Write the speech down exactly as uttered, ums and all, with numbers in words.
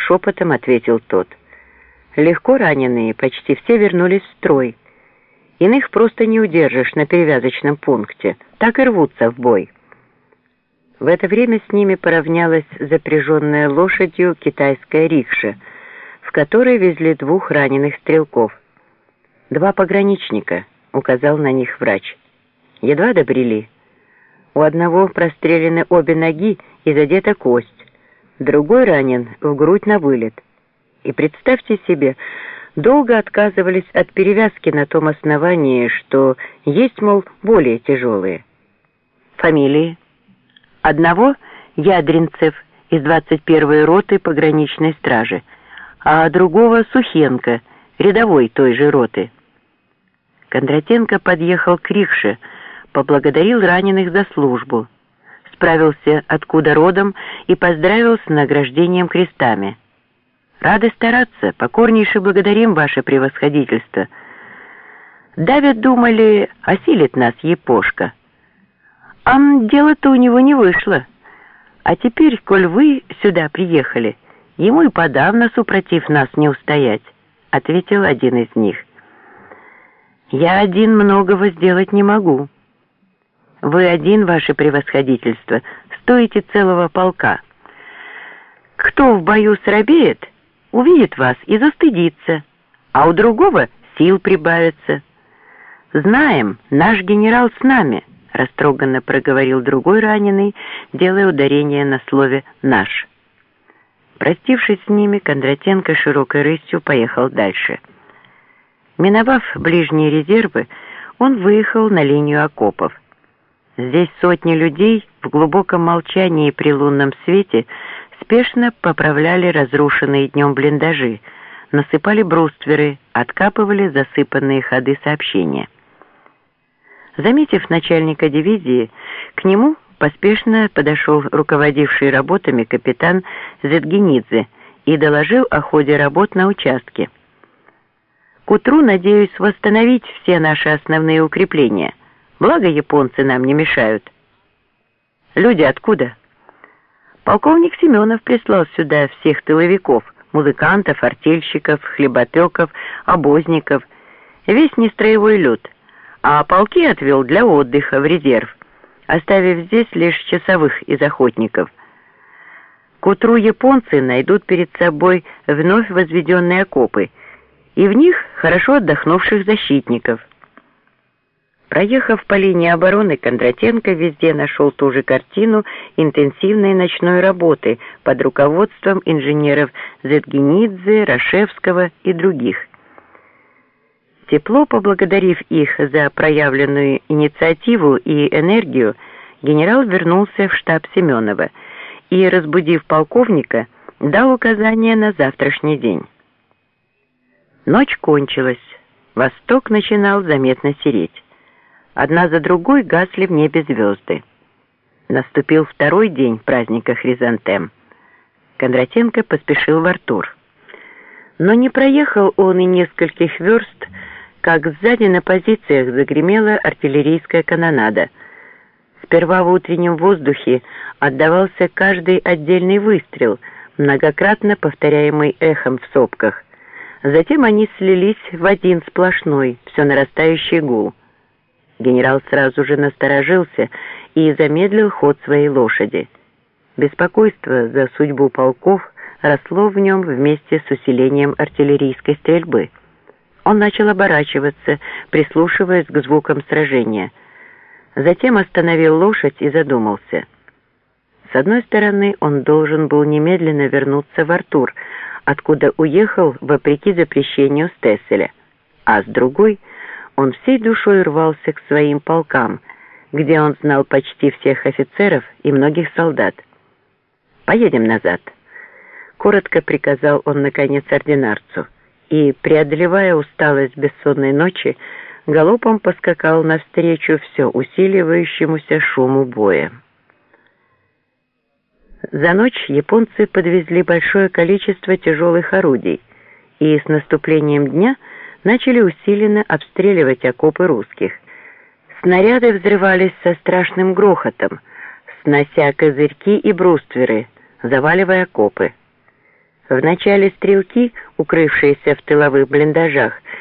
шепотом ответил тот. Легко раненые почти все вернулись в строй. Иных просто не удержишь на перевязочном пункте, так и рвутся в бой. В это время с ними поравнялась запряженная лошадью китайская рикша, в которой везли двух раненых стрелков. «Два пограничника», — указал на них врач. Едва добрели. У одного прострелены обе ноги и задета кость, другой ранен в грудь на вылет. И представьте себе, долго отказывались от перевязки на том основании, что есть, мол, более тяжелые. Фамилии. Одного — Ядринцев из двадцать первой роты пограничной стражи, а другого — Сухенко, рядовой той же роты. Кондратенко подъехал к рикше, поблагодарил раненых за службу, справился, откуда родом, и поздравил с награждением крестами. «Рады стараться, покорнейше благодарим ваше превосходительство. Давид думали, осилит нас епошка. А дело-то у него не вышло. А теперь, коль вы сюда приехали, ему и подавно супротив нас не устоять», — ответил один из них. «Я один многого сделать не могу. Вы один, ваше превосходительство, стоите целого полка. Кто в бою срабеет, увидит вас и застыдится, а у другого сил прибавится. Знаем, наш генерал с нами», — растроганно проговорил другой раненый, делая ударение на слове «наш». Простившись с ними, Кондратенко широкой рысью поехал дальше. Миновав ближние резервы, он выехал на линию окопов. Здесь сотни людей в глубоком молчании при лунном свете спешно поправляли разрушенные днем блиндажи, насыпали брустверы, откапывали засыпанные ходы сообщения. Заметив начальника дивизии, к нему поспешно подошел руководивший работами капитан Зетгенидзе и доложил о ходе работ на участке. «К утру надеюсь восстановить все наши основные укрепления. Благо японцы нам не мешают». «Люди откуда?» «Полковник Семенов прислал сюда всех тыловиков, музыкантов, артельщиков, хлеботеков, обозников, весь нестроевой люд, а полки отвел для отдыха в резерв, оставив здесь лишь часовых из охотников. К утру японцы найдут перед собой вновь возведенные окопы, и в них хорошо отдохнувших защитников». Проехав по линии обороны, Кондратенко везде нашел ту же картину интенсивной ночной работы под руководством инженеров Зетгенидзе, Рашевского и других. Тепло поблагодарив их за проявленную инициативу и энергию, генерал вернулся в штаб Семенова и, разбудив полковника, дал указания на завтрашний день. Ночь кончилась, восток начинал заметно сереть. Одна за другой гасли в небе звезды. Наступил второй день праздника Хризантем. Кондратенко поспешил в Артур. Но не проехал он и нескольких верст, как сзади на позициях загремела артиллерийская канонада. Сперва в утреннем воздухе отдавался каждый отдельный выстрел, многократно повторяемый эхом в сопках. Затем они слились в один сплошной, все нарастающий гул. Генерал сразу же насторожился и замедлил ход своей лошади. Беспокойство за судьбу полков росло в нем вместе с усилением артиллерийской стрельбы. Он начал оборачиваться, прислушиваясь к звукам сражения. Затем остановил лошадь и задумался. С одной стороны, он должен был немедленно вернуться в Артур, откуда уехал вопреки запрещению Стесселя, а с другой — он всей душой рвался к своим полкам, где он знал почти всех офицеров и многих солдат. «Поедем назад», — коротко приказал он, наконец, ординарцу, и, преодолевая усталость бессонной ночи, галопом поскакал навстречу все усиливающемуся шуму боя. За ночь японцы подвезли большое количество тяжелых орудий, и с наступлением дня начали усиленно обстреливать окопы русских. Снаряды взрывались со страшным грохотом, снося козырьки и брустверы, заваливая окопы. Вначале стрелки, укрывшиеся в тыловых блиндажах,